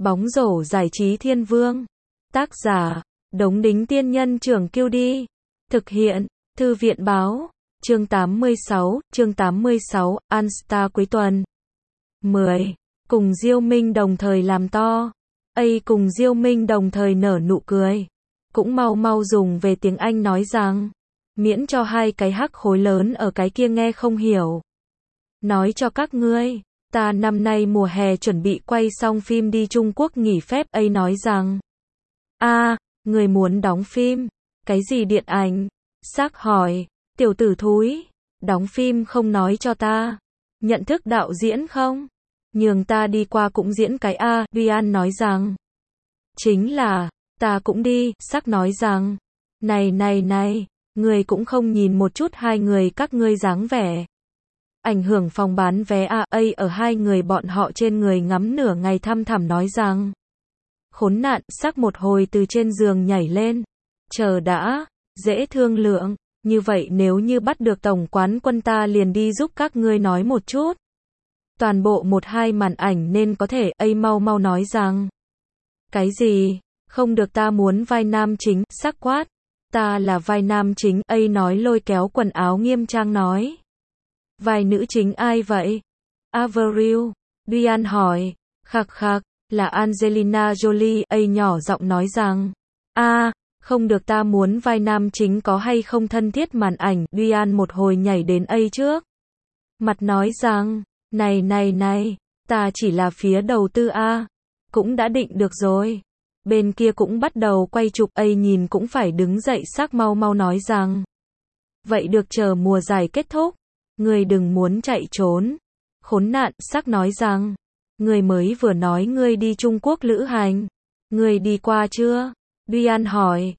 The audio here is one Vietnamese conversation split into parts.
Bóng rổ giải trí thiên vương. Tác giả, Đống Đính Tiên Nhân Trưởng Kiêu Đi. Thực hiện, Thư viện Báo. Chương 86, Anstar cuối tuần. 10. Cùng Diêu Minh đồng thời làm to. Cùng Diêu Minh đồng thời nở nụ cười. Cũng mau mau dùng về tiếng Anh nói rằng, miễn cho hai cái hắc khối lớn ở cái kia nghe không hiểu. Nói cho các ngươi, ta năm nay mùa hè chuẩn bị quay xong phim đi Trung Quốc nghỉ phép. Nói rằng, người muốn đóng phim? Cái gì điện ảnh? Sắc hỏi, tiểu tử thúi, đóng phim không nói cho ta. Nhận thức đạo diễn không? Nhường ta đi qua cũng diễn cái a. Ryan nói rằng, chính là, ta cũng đi. Sắc nói rằng, này, người cũng không nhìn một chút hai người các ngươi dáng vẻ. Ảnh hưởng phòng bán vé ở hai người bọn họ trên người ngắm nửa ngày thăm thẳm nói rằng, khốn nạn. Sắc một hồi từ trên giường nhảy lên. Chờ đã, dễ thương lượng, như vậy nếu như bắt được tổng quán quân ta liền đi giúp các ngươi nói một chút. Toàn bộ 1-2 màn ảnh nên có thể. Mau mau nói rằng, cái gì? Không được, ta muốn vai nam chính. Sắc quát, ta là vai nam chính. Nói lôi kéo quần áo nghiêm trang nói, vai nữ chính ai vậy? Avril. Ryan hỏi, khạc, là Angelina Jolie. Nhỏ giọng nói rằng, không được, ta muốn vai nam chính. Có hay không thân thiết màn ảnh? Ryan một hồi nhảy đến trước mặt nói rằng, này, ta chỉ là phía đầu tư cũng đã định được rồi. Bên kia cũng bắt đầu quay chụp. Nhìn cũng phải đứng dậy. Sắc mau mau nói rằng, vậy được, chờ mùa giải kết thúc. Người đừng muốn chạy trốn. Khốn nạn. Sắc nói rằng, người mới vừa nói ngươi đi Trung Quốc lữ hành. Người đi qua chưa? Ryan hỏi,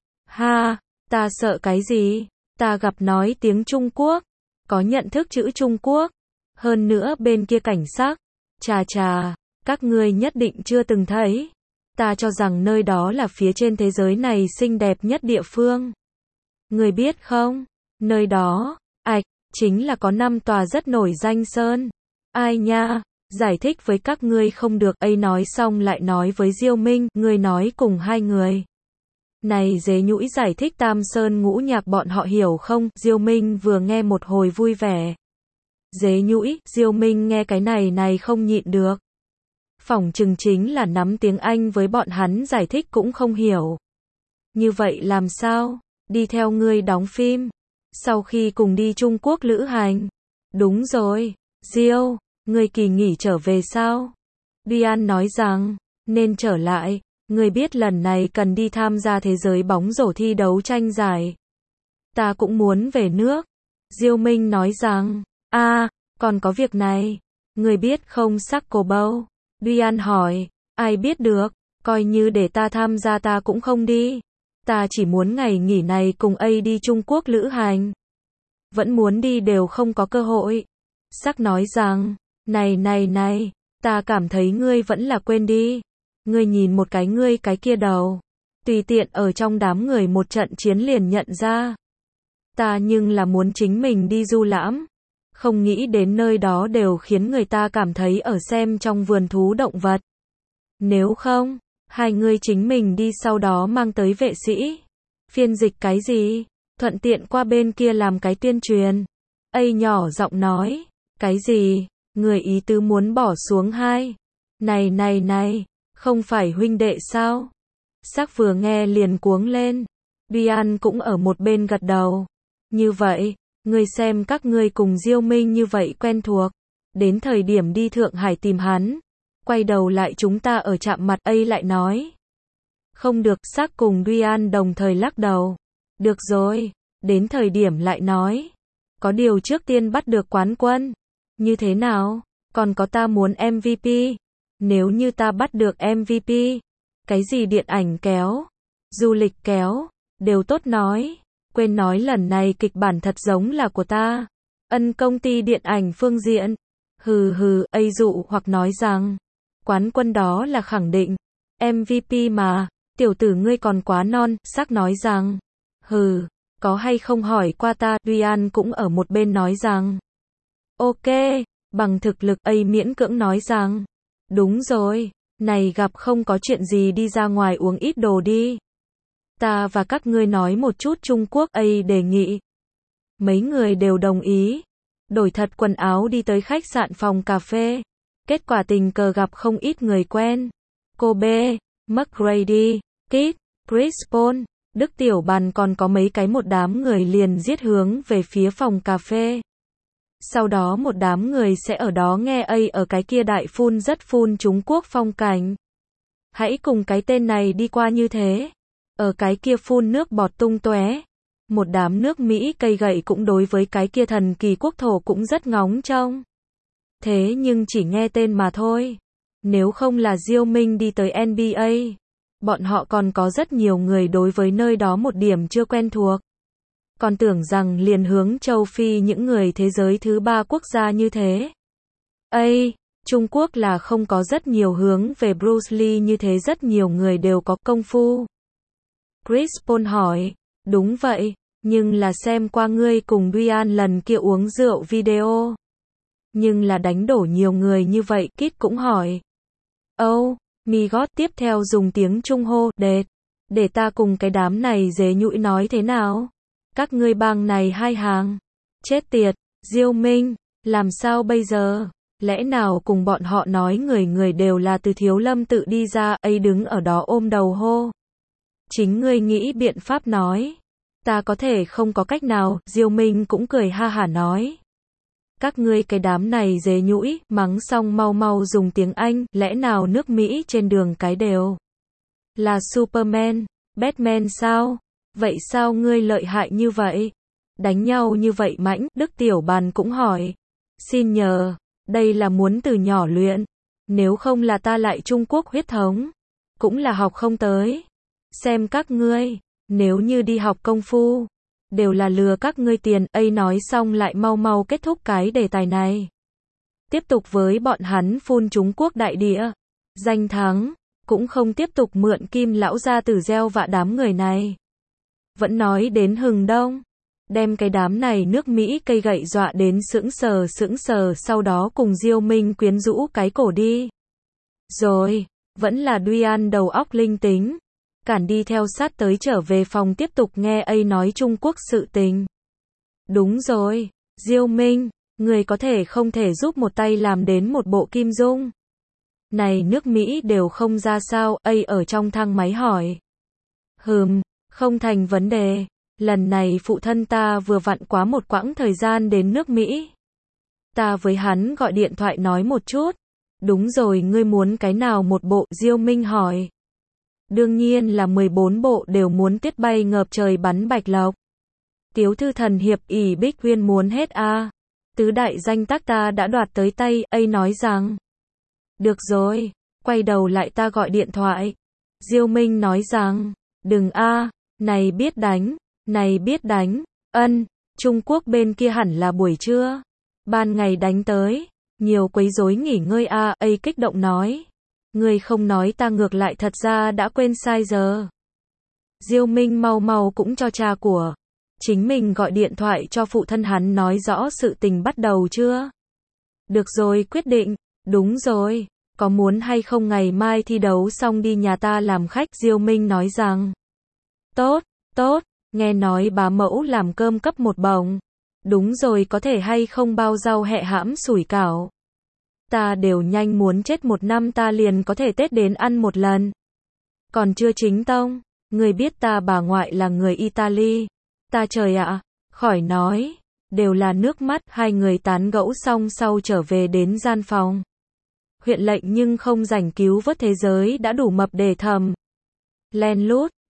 ta sợ cái gì? Ta gặp nói tiếng Trung Quốc, có nhận thức chữ Trung Quốc. Hơn nữa bên kia cảnh sắc, chà, các ngươi nhất định chưa từng thấy. Ta cho rằng nơi đó là phía trên thế giới này xinh đẹp nhất địa phương. Người biết không? Nơi đó, chính là có 5 tòa rất nổi danh sơn. Ai nha? Giải thích với các ngươi không được. Nói xong lại nói với Diêu Minh, ngươi nói cùng hai người này dế nhũi giải thích Tam Sơn Ngũ Nhạc bọn họ hiểu không? Diêu Minh vừa nghe một hồi vui vẻ. Dế nhũi. Diêu Minh nghe cái này không nhịn được. Phỏng chừng chính là nắm tiếng Anh với bọn hắn giải thích cũng không hiểu. Như vậy làm sao? Đi theo ngươi đóng phim? Sau khi cùng đi Trung Quốc lữ hành? Đúng rồi. Diêu, ngươi kỳ nghỉ trở về sao? Ryan nói rằng, nên trở lại. Ngươi biết lần này cần đi tham gia thế giới bóng rổ thi đấu tranh giải. Ta cũng muốn về nước. Diêu Minh nói rằng, còn có việc này. Ngươi biết không? Sắc cô bâu. Ryan hỏi, ai biết được, coi như để ta tham gia ta cũng không đi. Ta chỉ muốn ngày nghỉ này cùng đi Trung Quốc lữ hành. Vẫn muốn đi đều không có cơ hội. Sắc nói rằng, này, ta cảm thấy ngươi vẫn là quên đi. Ngươi nhìn một cái ngươi cái kia đầu. Tùy tiện ở trong đám người một trận chiến liền nhận ra. Ta nhưng là muốn chính mình đi du lãm. Không nghĩ đến nơi đó đều khiến người ta cảm thấy ở xem trong vườn thú động vật. Nếu không, hai ngươi chính mình đi sau đó mang tới vệ sĩ. Phiên dịch cái gì? Thuận tiện qua bên kia làm cái tuyên truyền. Nhỏ giọng nói, cái gì? Người ý tứ muốn bỏ xuống hai. Này, không phải huynh đệ sao? Sắc vừa nghe liền cuống lên. Ryan cũng ở một bên gật đầu. Như vậy, ngươi xem các ngươi cùng Diêu Minh như vậy quen thuộc. Đến thời điểm đi Thượng Hải tìm hắn. Quay đầu lại chúng ta ở chạm mặt. Lại nói. Không được. Sắc cùng Ryan đồng thời lắc đầu. Được rồi, đến thời điểm lại nói. Có điều trước tiên bắt được quán quân. Như thế nào? Còn có ta muốn MVP. Nếu như ta bắt được MVP, cái gì điện ảnh kéo, du lịch kéo, đều tốt nói. Quên nói lần này kịch bản thật giống là của ta. Công ty điện ảnh phương diện. Dụ hoặc nói rằng, quán quân đó là khẳng định. MVP mà, tiểu tử ngươi còn quá non. Sắc nói rằng, có hay không hỏi qua ta. Ryan cũng ở một bên nói rằng, ok, bằng thực lực. Miễn cưỡng nói rằng, đúng rồi, Này gặp không có chuyện gì đi ra ngoài uống ít đồ đi. Ta và các ngươi nói một chút Trung Quốc, ấy đề nghị. Mấy người đều đồng ý. Đổi thật quần áo đi tới khách sạn phòng cà phê. Kết quả tình cờ gặp không ít người quen. Cô B, McGrady, Kit, Chris Paul, Đức Tiểu Bàn còn có mấy cái một đám người liền giết hướng về phía phòng cà phê. Sau đó một đám người sẽ ở đó nghe ở cái kia đại phun rất phun Trung Quốc phong cảnh. Hãy cùng cái tên này đi qua như thế. Ở cái kia phun nước bọt tung tóe. Một đám nước Mỹ cây gậy cũng đối với cái kia thần kỳ quốc thổ cũng rất ngóng trông. Thế nhưng chỉ nghe tên mà thôi. Nếu không là Diêu Minh đi tới NBA, bọn họ còn có rất nhiều người đối với nơi đó một điểm chưa quen thuộc. Còn tưởng rằng liền hướng châu Phi những người thế giới thứ ba quốc gia như thế. Trung Quốc là không có rất nhiều hướng về Bruce Lee như thế, rất nhiều người đều có công phu. Chris Paul hỏi, đúng vậy, nhưng là xem qua ngươi cùng Ryan lần kia uống rượu video. Nhưng là đánh đổ nhiều người như vậy, Kit cũng hỏi. My God tiếp theo dùng tiếng Trung hô, để ta cùng cái đám này dế nhũi nói thế nào? Các ngươi bang này hai hàng. Chết tiệt, Diêu Minh, làm sao bây giờ? Lẽ nào cùng bọn họ nói người đều là từ Thiếu Lâm tự đi ra, đứng ở đó ôm đầu hô. Chính ngươi nghĩ biện pháp nói. Ta có thể không có cách nào, Diêu Minh cũng cười ha hả nói. Các ngươi cái đám này dế nhũi, mắng xong mau mau dùng tiếng Anh, lẽ nào nước Mỹ trên đường cái đều là Superman, Batman sao? Vậy sao ngươi lợi hại như vậy? Đánh nhau như vậy mãnh, Đức Tiểu Bàn cũng hỏi. Xin nhờ, đây là muốn từ nhỏ luyện. Nếu không là ta lại Trung Quốc huyết thống. Cũng là học không tới. Xem các ngươi, nếu như đi học công phu, đều là lừa các ngươi tiền. Nói xong lại mau mau kết thúc cái đề tài này. Tiếp tục với bọn hắn phun Trung Quốc đại địa. Danh thắng, cũng không tiếp tục mượn Kim lão gia tử gieo vạ đám người này. Vẫn nói đến hừng đông. Đem cái đám này nước Mỹ cây gậy dọa đến sững sờ, sau đó cùng Diêu Minh quyến rũ cái cổ đi. Rồi, vẫn là Ryan đầu óc linh tính. Cản đi theo sát tới trở về phòng tiếp tục nghe nói Trung Quốc sự tình. Đúng rồi, Diêu Minh, người có thể không thể giúp một tay làm đến một bộ kim dung. Này nước Mỹ đều không ra sao, ở trong thang máy hỏi. Không thành vấn đề. Lần này phụ thân ta vừa vặn quá một quãng thời gian đến nước Mỹ. Ta với hắn gọi điện thoại nói một chút. Đúng rồi, ngươi muốn cái nào một bộ? Diêu Minh hỏi. Đương nhiên là 14 bộ đều muốn tuyết bay ngập trời bắn bạch lộc. Tiếu thư thần hiệp ỷ Bích Huyên muốn hết a. Tứ đại danh tác ta đã đoạt tới tay, nói rằng. Được rồi, quay đầu lại ta gọi điện thoại. Diêu Minh nói rằng, đừng này biết đánh, Trung Quốc bên kia hẳn là buổi trưa. Ban ngày đánh tới, nhiều quấy rối nghỉ ngơi kích động nói. Ngươi không nói ta ngược lại thật ra đã quên sai giờ. Diêu Minh mau mau cũng cho cha của chính mình gọi điện thoại cho phụ thân hắn nói rõ sự tình bắt đầu chưa? Được rồi, quyết định. Đúng rồi, có muốn hay không ngày mai thi đấu xong đi nhà ta làm khách? Diêu Minh nói rằng. Tốt, nghe nói bá mẫu làm cơm cấp một bồng. Đúng rồi, có thể hay không bao rau hẹ hãm sủi cảo. Ta đều nhanh muốn chết, một năm ta liền có thể Tết đến ăn một lần. Còn chưa chính tông, người biết ta bà ngoại là người Italy. Ta trời ạ, khỏi nói, đều là nước mắt. Hai người tán gẫu xong sau trở về đến gian phòng. Huyện lệnh nhưng không rảnh cứu vớt, thế giới đã đủ mập để thầm. Len lút,